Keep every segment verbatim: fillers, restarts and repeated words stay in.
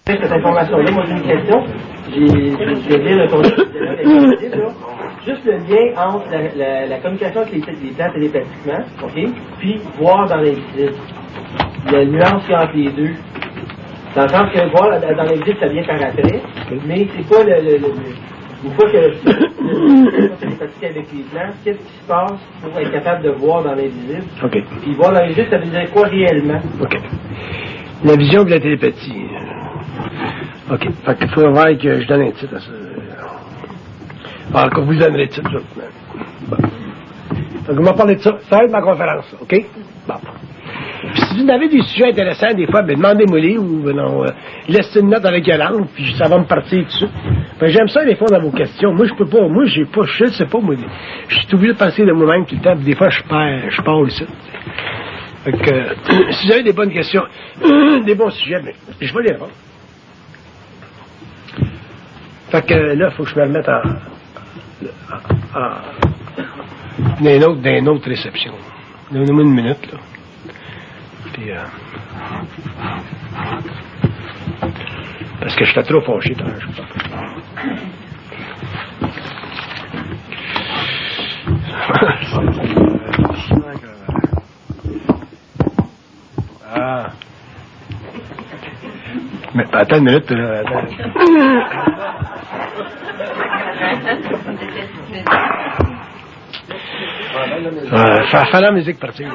Cette information-là, moi j'ai une question. J'ai, je vais dire le contexte, juste le lien entre la, la, la communication avec les, les plans télépathiquement, ok, puis voir dans l'invisible. La nuance qu'il y a entre les deux. Dans le sens que voir dans l'invisible, ça vient par après, mais c'est pas le, le, le, le une fois que le télépathique avec les plans, qu'est-ce qui se passe pour être capable de voir dans l'invisible? OK. Puis voir dans l'invisible, ça veut dire quoi réellement? OK. La vision de la télépathie. OK. Fait qu'il faut voir que je donne un titre à ça. Alors que vous donnerez le titre, là. Bon. Donc, on m'a parlé de ça. Ça va être ma conférence, OK? Bon. Puis si vous avez des sujets intéressants, des fois, ben, demandez-moi-les ou, ben, non, euh, laissez une note avec la langue, puis ça va me partir dessus. Ben, j'aime ça, des fois, dans vos questions. Moi, je peux pas, moi, j'ai pas, je sais pas, moi, je suis obligé de penser de moi-même tout le temps, puis des fois, je perds, je pars ici. Fait que, euh, si vous avez des bonnes questions, des bons sujets, ben, je vais les répondre. Fait que, là, il faut que je me remette en, en, en d'un autre, d'un autre réception. Donnez-moi une minute, là. Puis, euh, parce que j'étais trop fâché, tant je sais pas. Ah. Mais attends une minute, là. Attends. Euh, faire faire la musique partir.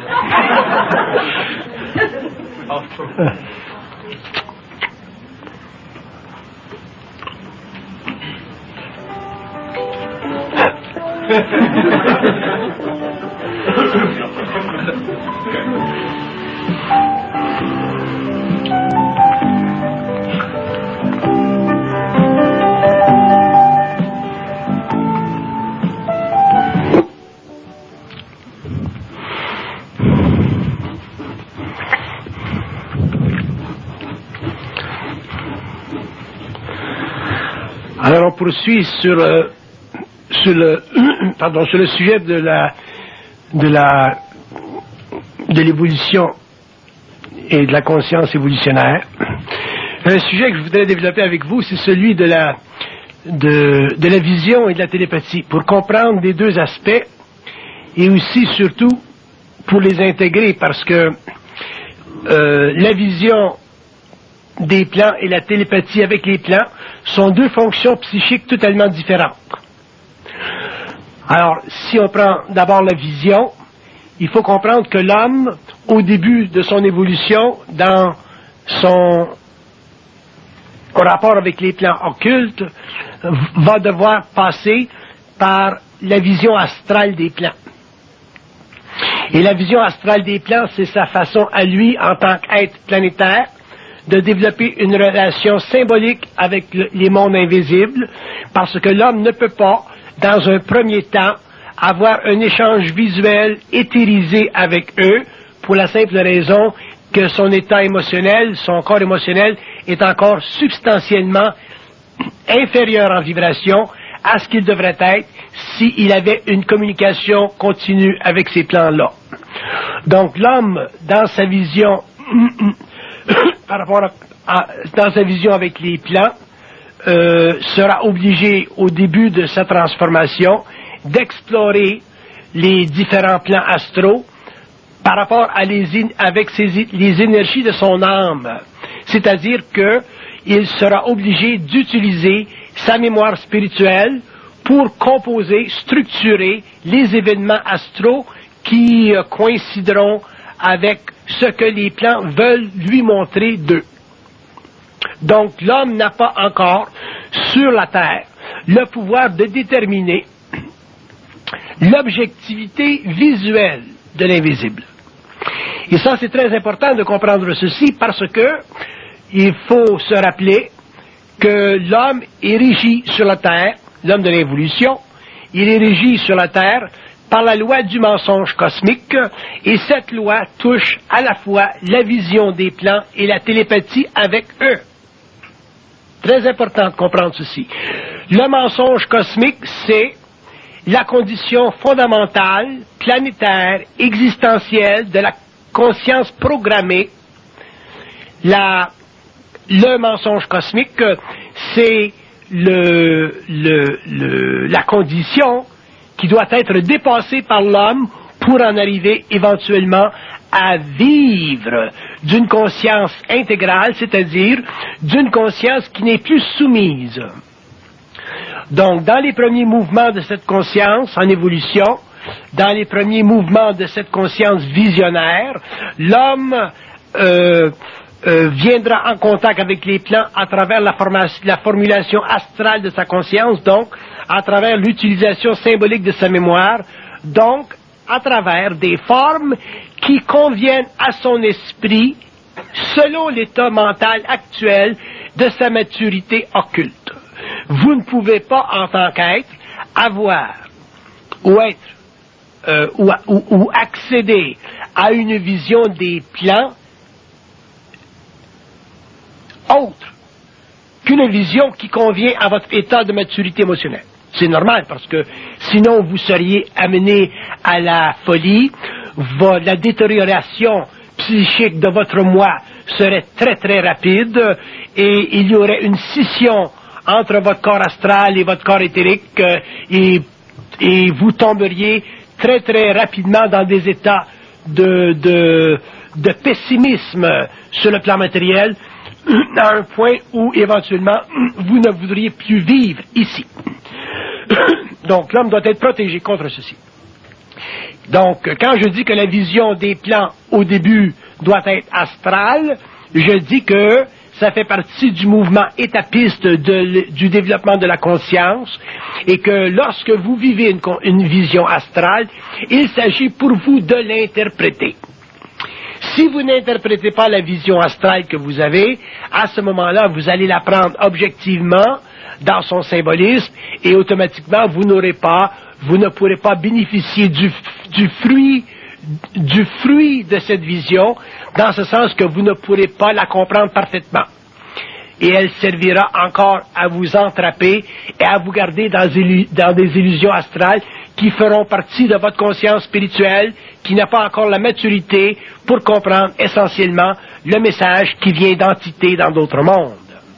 Alors on poursuit sur, euh, sur le pardon sur le sujet de la de la de l'évolution et de la conscience évolutionnaire. Un sujet que je voudrais développer avec vous, c'est celui de la de, de la vision et de la télépathie, pour comprendre les deux aspects et aussi surtout pour les intégrer, parce que euh, la vision des plans et la télépathie avec les plans sont deux fonctions psychiques totalement différentes. Alors, si on prend d'abord la vision, il faut comprendre que l'homme, au début de son évolution, dans son rapport avec les plans occultes, va devoir passer par la vision astrale des plans. Et la vision astrale des plans, c'est sa façon à lui, en tant qu'être planétaire, de développer une relation symbolique avec le, les mondes invisibles, parce que l'homme ne peut pas, dans un premier temps, avoir un échange visuel éthérisé avec eux, pour la simple raison que son état émotionnel, son corps émotionnel, est encore substantiellement inférieur en vibration à ce qu'il devrait être s'il avait une communication continue avec ces plans-là. Donc l'homme, dans sa vision par rapport à, à, dans sa vision avec les plans, euh, sera obligé au début de sa transformation d'explorer les différents plans astraux par rapport à les, avec ses, les énergies de son âme. C'est-à-dire que il sera obligé d'utiliser sa mémoire spirituelle pour composer, structurer les événements astraux qui euh, coïncideront avec ce que les plans veulent lui montrer d'eux. Donc l'homme n'a pas encore, sur la Terre, le pouvoir de déterminer l'objectivité visuelle de l'invisible. Et ça, c'est très important de comprendre ceci, parce que il faut se rappeler que l'homme est régi sur la Terre, l'homme de l'évolution, il est régi sur la Terre par la loi du mensonge cosmique, et cette loi touche à la fois la vision des plans et la télépathie avec eux. Très important de comprendre ceci. Le mensonge cosmique, c'est la condition fondamentale, planétaire, existentielle de la conscience programmée, la le mensonge cosmique, c'est le, le, le, la condition qui doit être dépassée par l'homme pour en arriver éventuellement à vivre d'une conscience intégrale, c'est-à-dire d'une conscience qui n'est plus soumise. Donc, dans les premiers mouvements de cette conscience en évolution, dans les premiers mouvements de cette conscience visionnaire, l'homme euh, euh, viendra en contact avec les plans à travers la, la formulation astrale de sa conscience, donc à travers l'utilisation symbolique de sa mémoire, donc à travers des formes qui conviennent à son esprit selon l'état mental actuel de sa maturité occulte. Vous ne pouvez pas, en tant qu'être, avoir ou être euh, ou, ou, ou accéder à une vision des plans autre qu'une vision qui convient à votre état de maturité émotionnelle. C'est normal, parce que sinon vous seriez amené à la folie, la détérioration psychique de votre moi serait très très rapide et il y aurait une scission entre votre corps astral et votre corps éthérique et, et vous tomberiez très très rapidement dans des états de, de, de pessimisme sur le plan matériel, à un point où éventuellement vous ne voudriez plus vivre ici. Donc l'homme doit être protégé contre ceci. Donc quand je dis que la vision des plans au début doit être astrale, je dis que ça fait partie du mouvement étapiste de, du développement de la conscience et que lorsque vous vivez une, une vision astrale, il s'agit pour vous de l'interpréter. Si vous n'interprétez pas la vision astrale que vous avez, à ce moment-là, vous allez la prendre objectivement dans son symbolisme et automatiquement, vous n'aurez pas, vous ne pourrez pas bénéficier du, du fruit, du fruit de cette vision, dans ce sens que vous ne pourrez pas la comprendre parfaitement. Et elle servira encore à vous entraper et à vous garder dans, dans des illusions astrales qui feront partie de votre conscience spirituelle, qui n'a pas encore la maturité pour comprendre essentiellement le message qui vient d'entités dans d'autres mondes.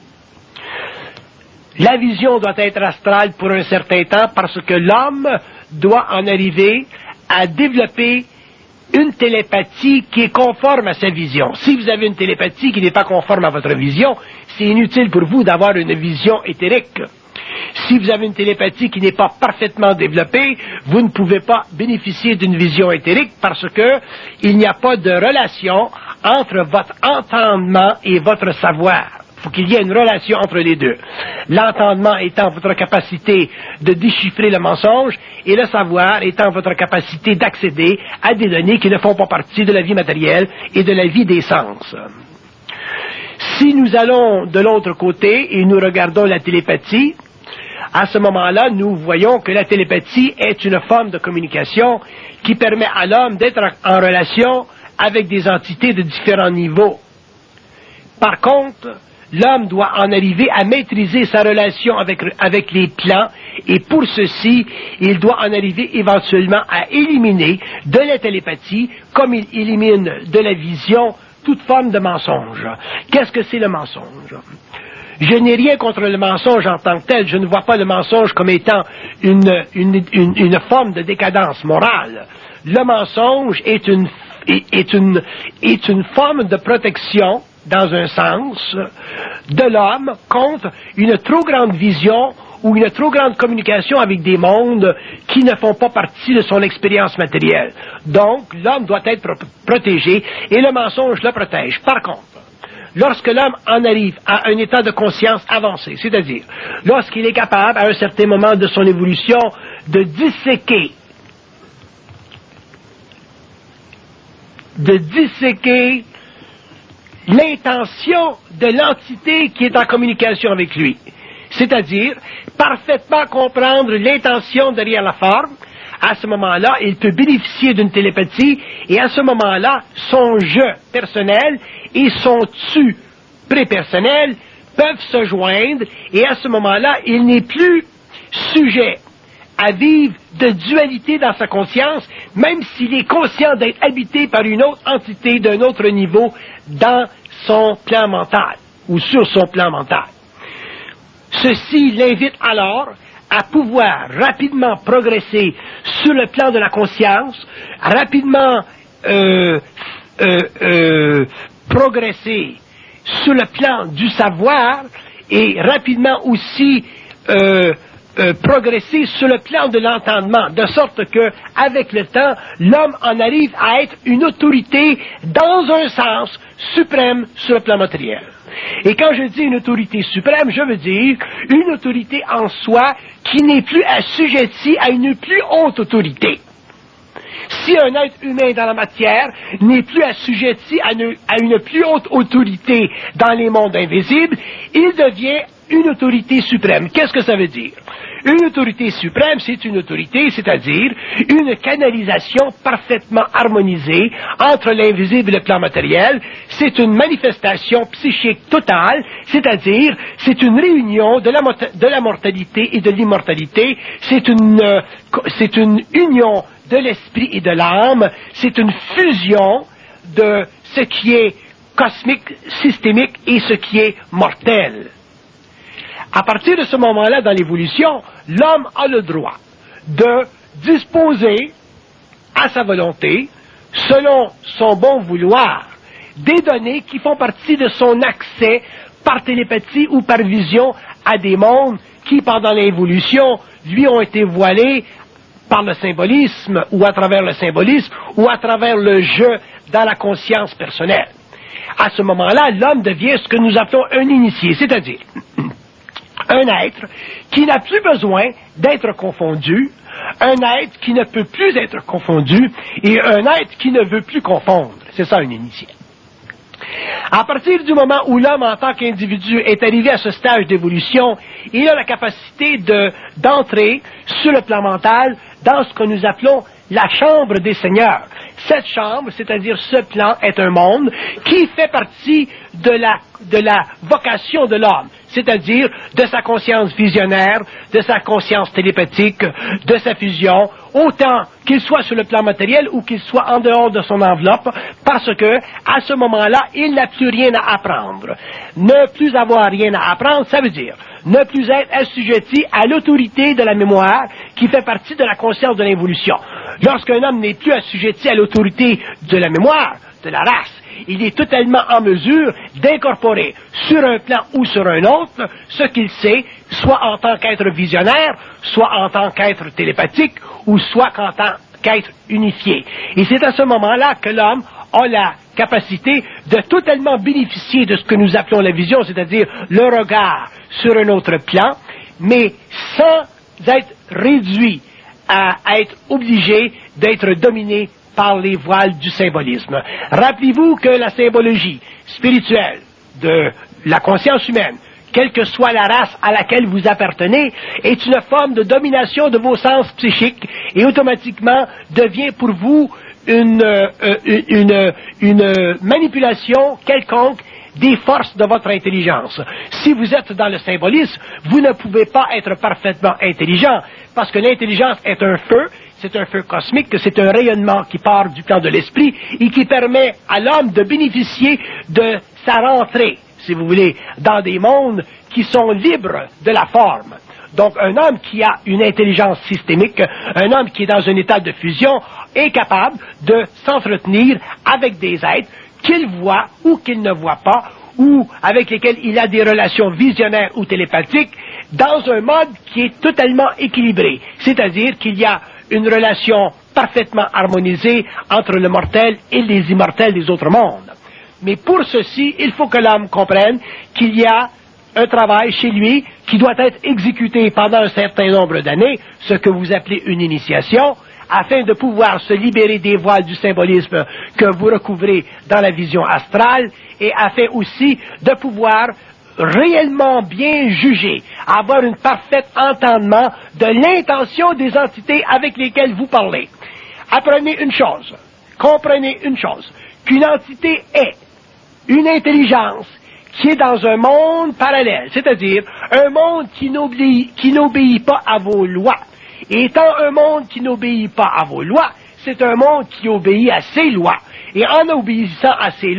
La vision doit être astrale pour un certain temps parce que l'homme doit en arriver à développer une télépathie qui est conforme à sa vision. Si vous avez une télépathie qui n'est pas conforme à votre vision, c'est inutile pour vous d'avoir une vision éthérique. Si vous avez une télépathie qui n'est pas parfaitement développée, vous ne pouvez pas bénéficier d'une vision éthérique parce que il n'y a pas de relation entre votre entendement et votre savoir. Il faut qu'il y ait une relation entre les deux. L'entendement étant votre capacité de déchiffrer le mensonge et le savoir étant votre capacité d'accéder à des données qui ne font pas partie de la vie matérielle et de la vie des sens. Si nous allons de l'autre côté et nous regardons la télépathie, à ce moment-là, nous voyons que la télépathie est une forme de communication qui permet à l'homme d'être en relation avec des entités de différents niveaux. Par contre, l'homme doit en arriver à maîtriser sa relation avec, avec les plans et pour ceci, il doit en arriver éventuellement à éliminer de la télépathie comme il élimine de la vision toute forme de mensonge. Qu'est-ce que c'est le mensonge? Je n'ai rien contre le mensonge en tant que tel. Je ne vois pas le mensonge comme étant une, une, une, une forme de décadence morale. Le mensonge est une, est une, est une forme de protection, dans un sens, de l'homme contre une trop grande vision ou une trop grande communication avec des mondes qui ne font pas partie de son expérience matérielle. Donc, l'homme doit être pro- protégé et le mensonge le protège. Par contre, lorsque l'homme en arrive à un état de conscience avancé, c'est-à-dire lorsqu'il est capable, à un certain moment de son évolution, de disséquer, de disséquer l'intention de l'entité qui est en communication avec lui, c'est-à-dire parfaitement comprendre l'intention derrière la forme, à ce moment-là, il peut bénéficier d'une télépathie et à ce moment-là, son je personnel et son tu prépersonnel peuvent se joindre et à ce moment-là, il n'est plus sujet à vivre de dualité dans sa conscience, même s'il est conscient d'être habité par une autre entité d'un autre niveau dans son plan mental ou sur son plan mental. Ceci l'invite alors à pouvoir rapidement progresser sur le plan de la conscience, rapidement euh, euh, euh, progresser sur le plan du savoir et rapidement aussi euh, euh, progresser sur le plan de l'entendement, de sorte que, avec le temps, l'homme en arrive à être une autorité dans un sens suprême sur le plan matériel. Et quand je dis une autorité suprême, je veux dire une autorité en soi qui n'est plus assujettie à une plus haute autorité. Si un être humain dans la matière n'est plus assujetti à une, à une plus haute autorité dans les mondes invisibles, il devient une autorité suprême. Qu'est-ce que ça veut dire? Une autorité suprême, c'est une autorité, c'est-à-dire une canalisation parfaitement harmonisée entre l'invisible et le plan matériel. C'est une manifestation psychique totale, c'est-à-dire c'est une réunion de la, de la mortalité et de l'immortalité. C'est une, euh, c'est une union de l'esprit et de l'âme. C'est une fusion de ce qui est cosmique, systémique et ce qui est mortel. À partir de ce moment-là, dans l'évolution, l'homme a le droit de disposer à sa volonté, selon son bon vouloir, des données qui font partie de son accès par télépathie ou par vision à des mondes qui, pendant l'évolution, lui ont été voilés par le symbolisme ou à travers le symbolisme ou à travers le jeu dans la conscience personnelle. À ce moment-là, l'homme devient ce que nous appelons un initié, c'est-à-dire un être qui n'a plus besoin d'être confondu, un être qui ne peut plus être confondu et un être qui ne veut plus confondre. C'est ça un initié. À partir du moment où l'homme en tant qu'individu est arrivé à ce stage d'évolution, il a la capacité de, d'entrer sur le plan mental dans ce que nous appelons la chambre des seigneurs. Cette chambre, c'est-à-dire ce plan, est un monde qui fait partie de la, de la vocation de l'homme, c'est-à-dire de sa conscience visionnaire, de sa conscience télépathique, de sa fusion, autant qu'il soit sur le plan matériel ou qu'il soit en dehors de son enveloppe, parce que, à ce moment-là, il n'a plus rien à apprendre. Ne plus avoir rien à apprendre, ça veut dire ne plus être assujetti à l'autorité de la mémoire qui fait partie de la conscience de l'évolution. Lorsqu'un homme n'est plus assujetti à l'autorité de la mémoire, de la race, il est totalement en mesure d'incorporer sur un plan ou sur un autre ce qu'il sait, soit en tant qu'être visionnaire, soit en tant qu'être télépathique, ou soit en tant qu'être unifié. Et c'est à ce moment-là que l'homme a la capacité de totalement bénéficier de ce que nous appelons la vision, c'est-à-dire le regard sur un autre plan, mais sans être réduit à, à être obligé d'être dominé par les voiles du symbolisme. Rappelez-vous que la symbologie spirituelle de la conscience humaine, quelle que soit la race à laquelle vous appartenez, est une forme de domination de vos sens psychiques et automatiquement devient pour vous une, euh, une, une manipulation quelconque des forces de votre intelligence. Si vous êtes dans le symbolisme, vous ne pouvez pas être parfaitement intelligent, parce que l'intelligence est un feu, c'est un feu cosmique, c'est un rayonnement qui part du plan de l'esprit et qui permet à l'homme de bénéficier de sa rentrée, si vous voulez, dans des mondes qui sont libres de la forme. Donc, un homme qui a une intelligence systémique, un homme qui est dans un état de fusion, est capable de s'entretenir avec des êtres qu'il voit ou qu'il ne voit pas, ou avec lesquels il a des relations visionnaires ou télépathiques, dans un mode qui est totalement équilibré. C'est-à-dire qu'il y a une relation parfaitement harmonisée entre le mortel et les immortels des autres mondes. Mais pour ceci, il faut que l'homme comprenne qu'il y a un travail chez lui qui doit être exécuté pendant un certain nombre d'années, ce que vous appelez une initiation, afin de pouvoir se libérer des voiles du symbolisme que vous recouvrez dans la vision astrale, et afin aussi de pouvoir réellement bien juger, avoir un parfait entendement de l'intention des entités avec lesquelles vous parlez. Apprenez une chose, comprenez une chose, qu'une entité est une intelligence qui est dans un monde parallèle, c'est-à-dire un monde qui n'obéit, qui n'obéit pas à vos lois. Et étant un monde qui n'obéit pas à vos lois, c'est un monde qui obéit à ses lois. Et en obéissant à ses lois,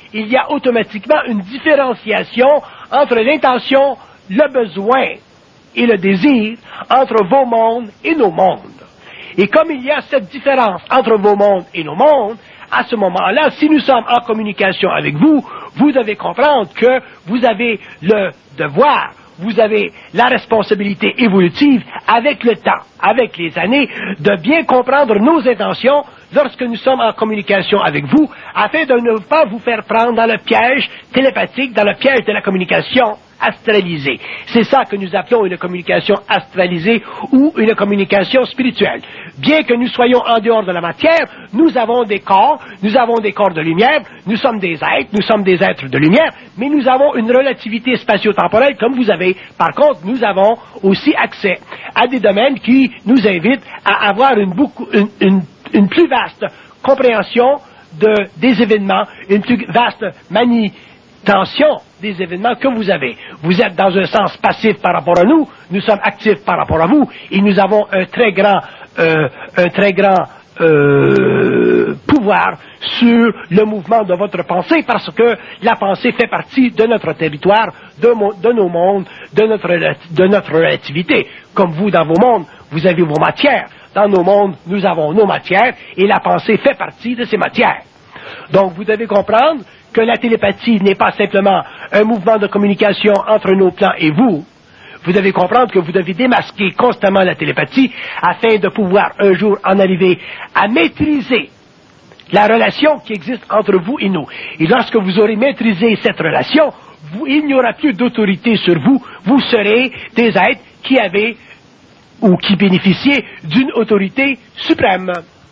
il y a automatiquement une différenciation entre l'intention, le besoin et le désir, entre vos mondes et nos mondes. Et comme il y a cette différence entre vos mondes et nos mondes, à ce moment-là, si nous sommes en communication avec vous, vous devez comprendre que vous avez le devoir, vous avez la responsabilité évolutive avec le temps, avec les années, de bien comprendre nos intentions lorsque nous sommes en communication avec vous, afin de ne pas vous faire prendre dans le piège télépathique, dans le piège de la communication astralisée. C'est ça que nous appelons une communication astralisée ou une communication spirituelle. Bien que nous soyons en dehors de la matière, nous avons des corps, nous avons des corps de lumière, nous sommes des êtres, nous sommes des êtres de lumière, mais nous avons une relativité spatio-temporelle comme vous avez. Par contre, nous avons aussi accès à des domaines qui nous invitent à avoir une, beaucoup, une, une, une plus vaste compréhension de, des événements, une plus vaste manie tension des événements que vous avez. Vous êtes dans un sens passif par rapport à nous, nous sommes actifs par rapport à vous, et nous avons un très grand, euh, un très grand euh, pouvoir sur le mouvement de votre pensée, parce que la pensée fait partie de notre territoire, de, mo- de nos mondes, de notre, de notre relativité. Comme vous, dans vos mondes, vous avez vos matières. Dans nos mondes, nous avons nos matières, et la pensée fait partie de ces matières. Donc, vous devez comprendre que la télépathie n'est pas simplement un mouvement de communication entre nos plans et vous. Vous devez comprendre que vous devez démasquer constamment la télépathie afin de pouvoir un jour en arriver à maîtriser la relation qui existe entre vous et nous. Et lorsque vous aurez maîtrisé cette relation, vous, il n'y aura plus d'autorité sur vous. Vous serez des êtres qui avaient ou qui bénéficiaient d'une autorité suprême.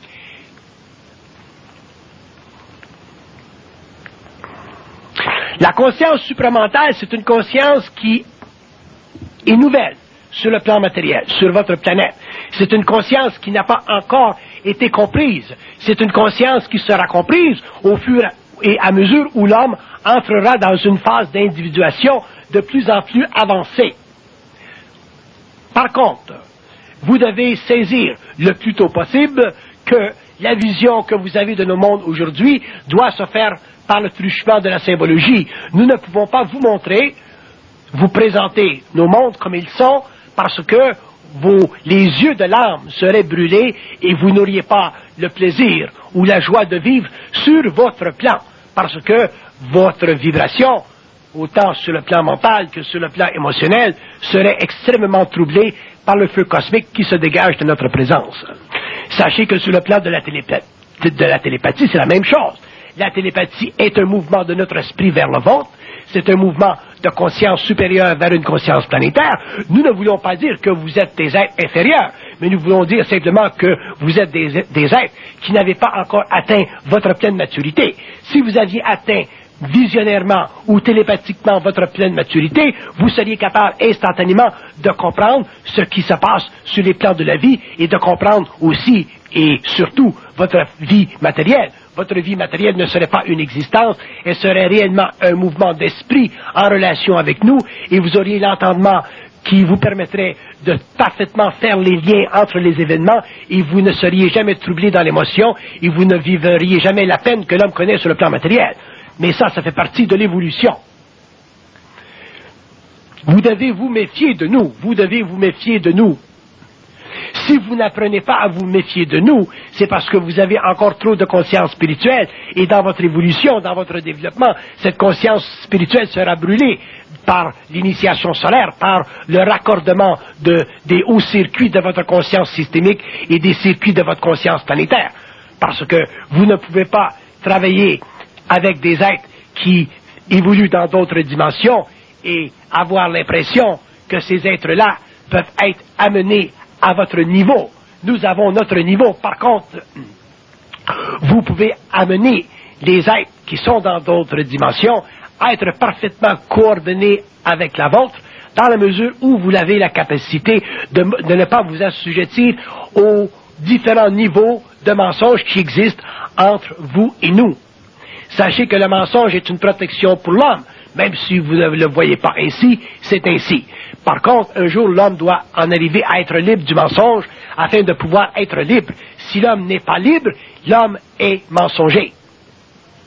La conscience supramentale, c'est une conscience qui est nouvelle sur le plan matériel, sur votre planète. C'est une conscience qui n'a pas encore été comprise. C'est une conscience qui sera comprise au fur et à mesure où l'homme entrera dans une phase d'individuation de plus en plus avancée. Par contre, vous devez saisir le plus tôt possible que la vision que vous avez de nos mondes aujourd'hui doit se faire par le truchement de la symbologie. Nous ne pouvons pas vous montrer, vous présenter nos mondes comme ils sont, parce que vos, les yeux de l'âme seraient brûlés et vous n'auriez pas le plaisir ou la joie de vivre sur votre plan, parce que votre vibration, autant sur le plan mental que sur le plan émotionnel, serait extrêmement troublée par le feu cosmique qui se dégage de notre présence. Sachez que sur le plan de la, télépat- de la télépathie, c'est la même chose. La télépathie est un mouvement de notre esprit vers le vôtre. C'est un mouvement de conscience supérieure vers une conscience planétaire. Nous ne voulons pas dire que vous êtes des êtres inférieurs, mais nous voulons dire simplement que vous êtes des, des êtres qui n'avaient pas encore atteint votre pleine maturité. Si vous aviez atteint visionnairement ou télépathiquement votre pleine maturité, vous seriez capable instantanément de comprendre ce qui se passe sur les plans de la vie et de comprendre aussi et surtout votre vie matérielle. Votre vie matérielle ne serait pas une existence, elle serait réellement un mouvement d'esprit en relation avec nous, et vous auriez l'entendement qui vous permettrait de parfaitement faire les liens entre les événements, et vous ne seriez jamais troublé dans l'émotion, et vous ne vivriez jamais la peine que l'homme connaît sur le plan matériel. Mais ça, ça fait partie de l'évolution. Vous devez vous méfier de nous, vous devez vous méfier de nous. Si vous n'apprenez pas à vous méfier de nous, c'est parce que vous avez encore trop de conscience spirituelle, et dans votre évolution, dans votre développement, cette conscience spirituelle sera brûlée par l'initiation solaire, par le raccordement de, des hauts circuits de votre conscience systémique et des circuits de votre conscience planétaire. Parce que vous ne pouvez pas travailler avec des êtres qui évoluent dans d'autres dimensions et avoir l'impression que ces êtres-là peuvent être amenés à votre niveau. Nous avons notre niveau. Par contre, vous pouvez amener les êtres qui sont dans d'autres dimensions à être parfaitement coordonnés avec la vôtre, dans la mesure où vous avez la capacité de, de ne pas vous assujettir aux différents niveaux de mensonges qui existent entre vous et nous. Sachez que le mensonge est une protection pour l'homme. Même si vous ne le voyez pas ainsi, c'est ainsi. Par contre, un jour, l'homme doit en arriver à être libre du mensonge afin de pouvoir être libre. Si l'homme n'est pas libre, l'homme est mensonger.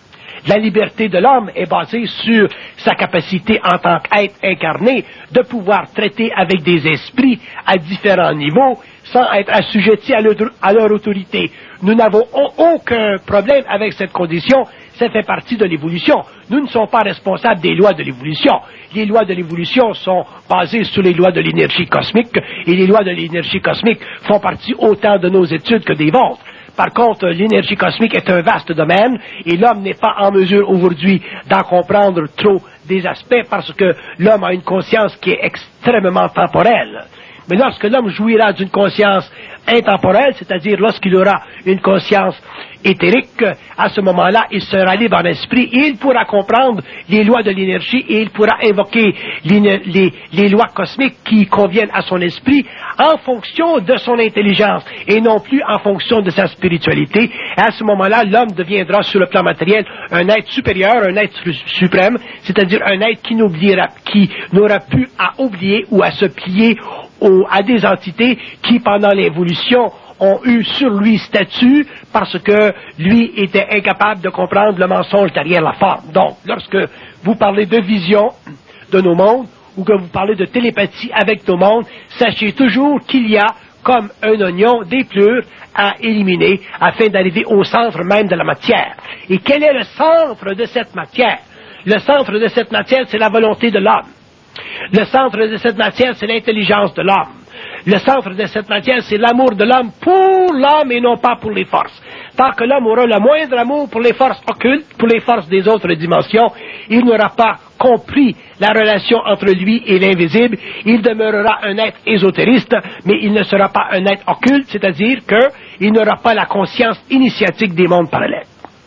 La liberté de l'homme est basée sur sa capacité en tant qu'être incarné de pouvoir traiter avec des esprits à différents niveaux sans être assujettis à leur, à leur autorité. Nous n'avons aucun problème avec cette condition, ça fait partie de l'évolution. Nous ne sommes pas responsables des lois de l'évolution. Les lois de l'évolution sont basées sur les lois de l'énergie cosmique, et les lois de l'énergie cosmique font partie autant de nos études que des vôtres. Par contre, l'énergie cosmique est un vaste domaine, et l'homme n'est pas en mesure aujourd'hui d'en comprendre trop des aspects parce que l'homme a une conscience qui est extrêmement temporelle. Mais lorsque l'homme jouira d'une conscience intemporelle, c'est-à-dire lorsqu'il aura une conscience éthérique, à ce moment-là, il sera libre en esprit et il pourra comprendre les lois de l'énergie et il pourra invoquer les, les, les lois cosmiques qui conviennent à son esprit en fonction de son intelligence et non plus en fonction de sa spiritualité. Et à ce moment-là, l'homme deviendra sur le plan matériel un être supérieur, un être suprême, c'est-à-dire un être qui n'oubliera, qui n'aura plus à oublier ou à se plier au, à des entités qui, pendant l'évolution, ont eu sur lui statut parce que lui était incapable de comprendre le mensonge derrière la forme. Donc, lorsque vous parlez de vision de nos mondes ou que vous parlez de télépathie avec nos mondes, sachez toujours qu'il y a, comme un oignon, des pleurs à éliminer afin d'arriver au centre même de la matière. Et quel est le centre de cette matière? Le centre de cette matière, c'est la volonté de l'homme. Le centre de cette matière, c'est l'intelligence de l'homme. Le centre de cette matière, c'est l'amour de l'homme pour l'homme et non pas pour les forces. Tant que l'homme aura le moindre amour pour les forces occultes, pour les forces des autres dimensions, il n'aura pas compris la relation entre lui et l'invisible. Il demeurera un être ésotériste, mais il ne sera pas un être occulte, c'est-à-dire qu'il n'aura pas la conscience initiatique des mondes parallèles.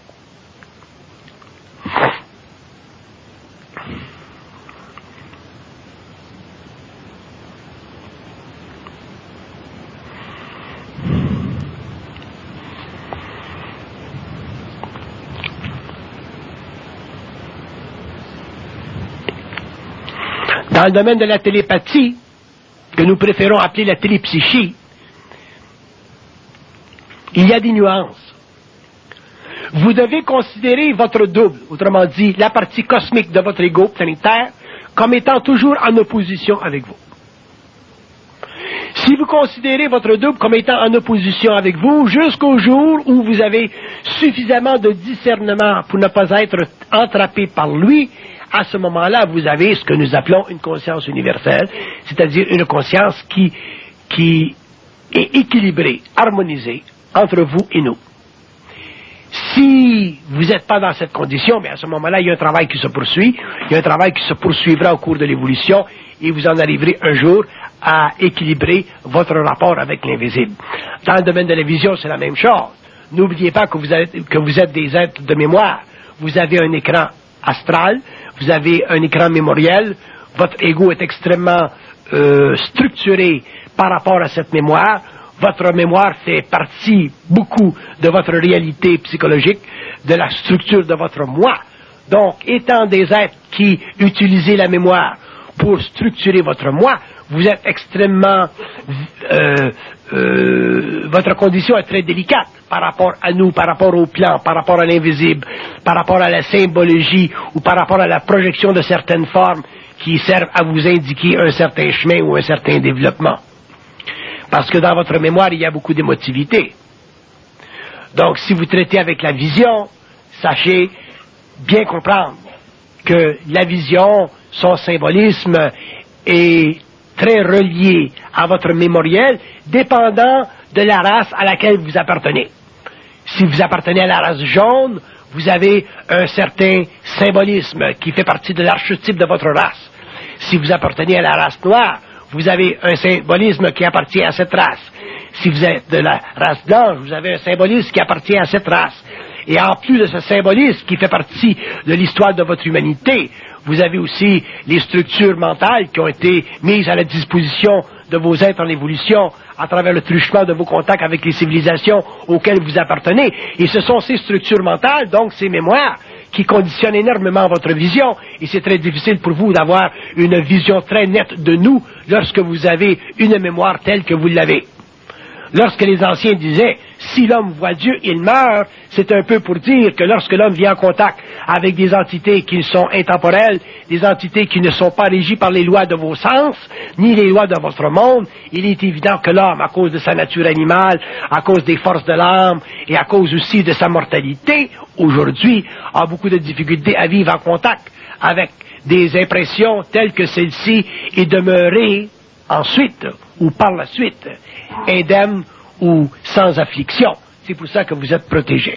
Dans le domaine de la télépathie, que nous préférons appeler la télépsychie, il y a des nuances. Vous devez considérer votre double, autrement dit, la partie cosmique de votre ego planétaire, comme étant toujours en opposition avec vous. Si vous considérez votre double comme étant en opposition avec vous, jusqu'au jour où vous avez suffisamment de discernement pour ne pas être entrappé par lui, à ce moment-là, vous avez ce que nous appelons une conscience universelle, c'est-à-dire une conscience qui, qui est équilibrée, harmonisée entre vous et nous. Si vous n'êtes pas dans cette condition, mais à ce moment-là, il y a un travail qui se poursuit, il y a un travail qui se poursuivra au cours de l'évolution, et vous en arriverez un jour à équilibrer votre rapport avec l'invisible. Dans le domaine de la vision, c'est la même chose. N'oubliez pas que vous êtes, que vous êtes des êtres de mémoire. Vous avez un écran astral, vous avez un écran mémoriel, votre ego est extrêmement euh, structuré par rapport à cette mémoire. Votre mémoire fait partie beaucoup de votre réalité psychologique, de la structure de votre moi. Donc, étant des êtres qui utilisez la mémoire pour structurer votre moi, vous êtes extrêmement... Euh, euh, votre condition est très délicate par rapport à nous, par rapport au plan, par rapport à l'invisible, par rapport à la symbologie ou par rapport à la projection de certaines formes qui servent à vous indiquer un certain chemin ou un certain développement. Parce que dans votre mémoire, il y a beaucoup d'émotivité. Donc, si vous traitez avec la vision, sachez bien comprendre que la vision, son symbolisme est très relié à votre mémoriel, dépendant de la race à laquelle vous appartenez. Si vous appartenez à la race jaune, vous avez un certain symbolisme qui fait partie de l'archétype de votre race. Si vous appartenez à la race noire, vous avez un symbolisme qui appartient à cette race. Si vous êtes de la race blanche, vous avez un symbolisme qui appartient à cette race. Et en plus de ce symbolisme qui fait partie de l'histoire de votre humanité, vous avez aussi les structures mentales qui ont été mises à la disposition de vos êtres en évolution à travers le truchement de vos contacts avec les civilisations auxquelles vous appartenez. Et ce sont ces structures mentales, donc ces mémoires, qui conditionnent énormément votre vision. Et c'est très difficile pour vous d'avoir une vision très nette de nous lorsque vous avez une mémoire telle que vous l'avez. Lorsque les anciens disaient, si l'homme voit Dieu, il meurt, c'est un peu pour dire que lorsque l'homme vient en contact avec des entités qui sont intemporelles, des entités qui ne sont pas régies par les lois de vos sens, ni les lois de votre monde, il est évident que l'homme, à cause de sa nature animale, à cause des forces de l'âme, et à cause aussi de sa mortalité, aujourd'hui, a beaucoup de difficultés à vivre en contact avec des impressions telles que celle-ci et demeurer ensuite, ou par la suite, indemne ou sans affliction. C'est pour ça que vous êtes protégés.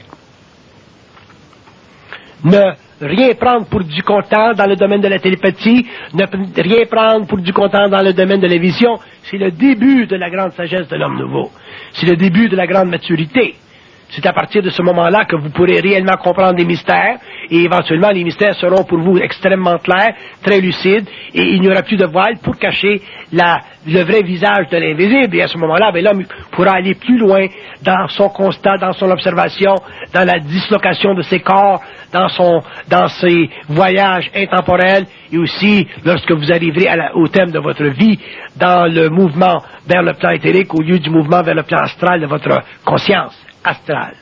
Ne rien prendre pour du content dans le domaine de la télépathie, ne rien prendre pour du content dans le domaine de la vision, c'est le début de la grande sagesse de l'homme nouveau. C'est le début de la grande maturité. C'est à partir de ce moment-là que vous pourrez réellement comprendre les mystères, et éventuellement les mystères seront pour vous extrêmement clairs, très lucides, et il n'y aura plus de voile pour cacher la, le vrai visage de l'invisible. Et à ce moment-là, ben, l'homme pourra aller plus loin dans son constat, dans son observation, dans la dislocation de ses corps, dans son, dans ses voyages intemporels, et aussi lorsque vous arriverez à la, au thème de votre vie, dans le mouvement vers le plan éthérique au lieu du mouvement vers le plan astral de votre conscience astrale.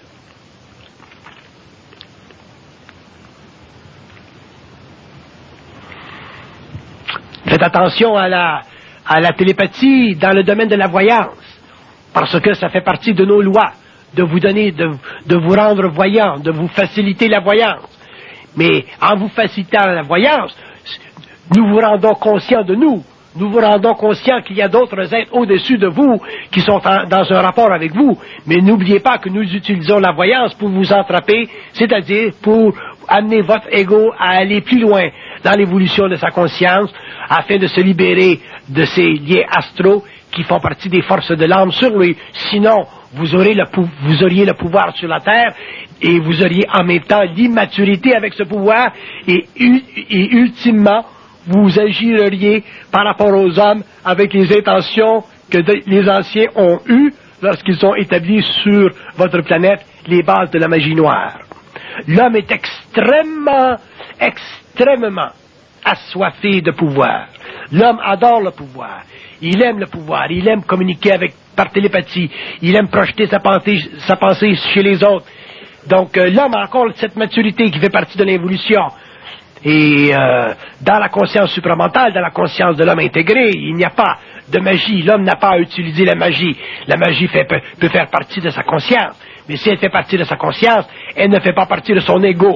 Faites attention à la, à la télépathie dans le domaine de la voyance, parce que ça fait partie de nos lois, de vous donner, de, de vous rendre voyant, de vous faciliter la voyance. Mais en vous facilitant la voyance, nous vous rendons conscients de nous. Nous vous rendons conscients qu'il y a d'autres êtres au-dessus de vous qui sont en, dans un rapport avec vous. Mais n'oubliez pas que nous utilisons la voyance pour vous entraper, c'est-à-dire pour amener votre ego à aller plus loin dans l'évolution de sa conscience, afin de se libérer de ces liens astraux qui font partie des forces de l'âme sur lui. Sinon, vous aurez le, vous auriez le pouvoir sur la terre et vous auriez en même temps l'immaturité avec ce pouvoir et, et ultimement, vous agiriez par rapport aux hommes avec les intentions que de, les anciens ont eues lorsqu'ils ont établi sur votre planète les bases de la magie noire. L'homme est extrêmement, extrêmement assoiffé de pouvoir. L'homme adore le pouvoir. Il aime le pouvoir. Il aime communiquer avec, par télépathie. Il aime projeter sa pensée, sa pensée chez les autres. Donc, euh, l'homme a encore cette maturité qui fait partie de l'évolution. Et euh, dans la conscience supramentale, dans la conscience de l'homme intégré, il n'y a pas de magie. L'homme n'a pas à utiliser la magie. La magie fait, peut, peut faire partie de sa conscience. Mais si elle fait partie de sa conscience, elle ne fait pas partie de son ego.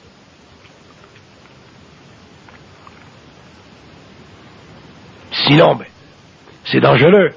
Sinon, ben, c'est dangereux.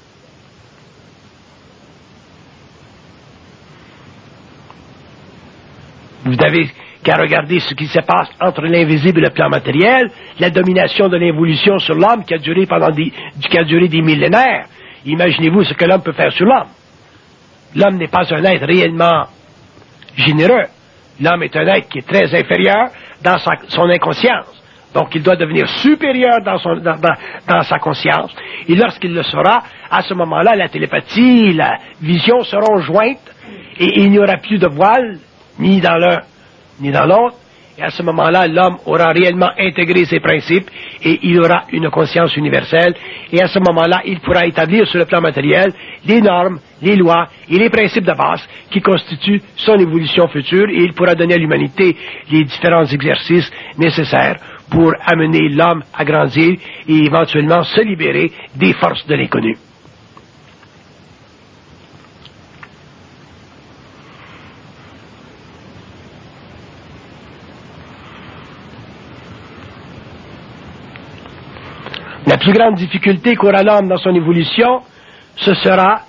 Vous n'avez qu'à regarder ce qui se passe entre l'invisible et le plan matériel, la domination de l'évolution sur l'homme qui a duré pendant des, qui a duré des millénaires. Imaginez-vous ce que l'homme peut faire sur l'homme. L'homme n'est pas un être réellement généreux. L'homme est un être qui est très inférieur dans sa, son inconscience. Donc, il doit devenir supérieur dans, son, dans, dans, dans sa conscience. Et lorsqu'il le sera, à ce moment-là, la télépathie, la vision seront jointes et il n'y aura plus de voile, ni dans l'un, ni dans l'autre. Et à ce moment-là, l'homme aura réellement intégré ses principes et il aura une conscience universelle. Et à ce moment-là, il pourra établir sur le plan matériel les normes, les lois et les principes de base qui constituent son évolution future et il pourra donner à l'humanité les différents exercices nécessaires pour amener l'homme à grandir et éventuellement se libérer des forces de l'inconnu. La plus grande difficulté qu'aura l'homme dans son évolution, ce sera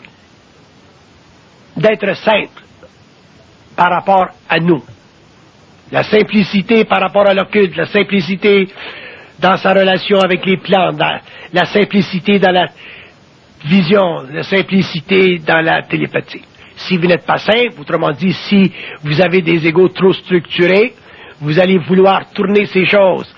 d'être simple par rapport à nous. La simplicité par rapport à l'occulte, la simplicité dans sa relation avec les plans, la, la simplicité dans la vision, la simplicité dans la télépathie. Si vous n'êtes pas simple, autrement dit, si vous avez des égos trop structurés, vous allez vouloir tourner ces choses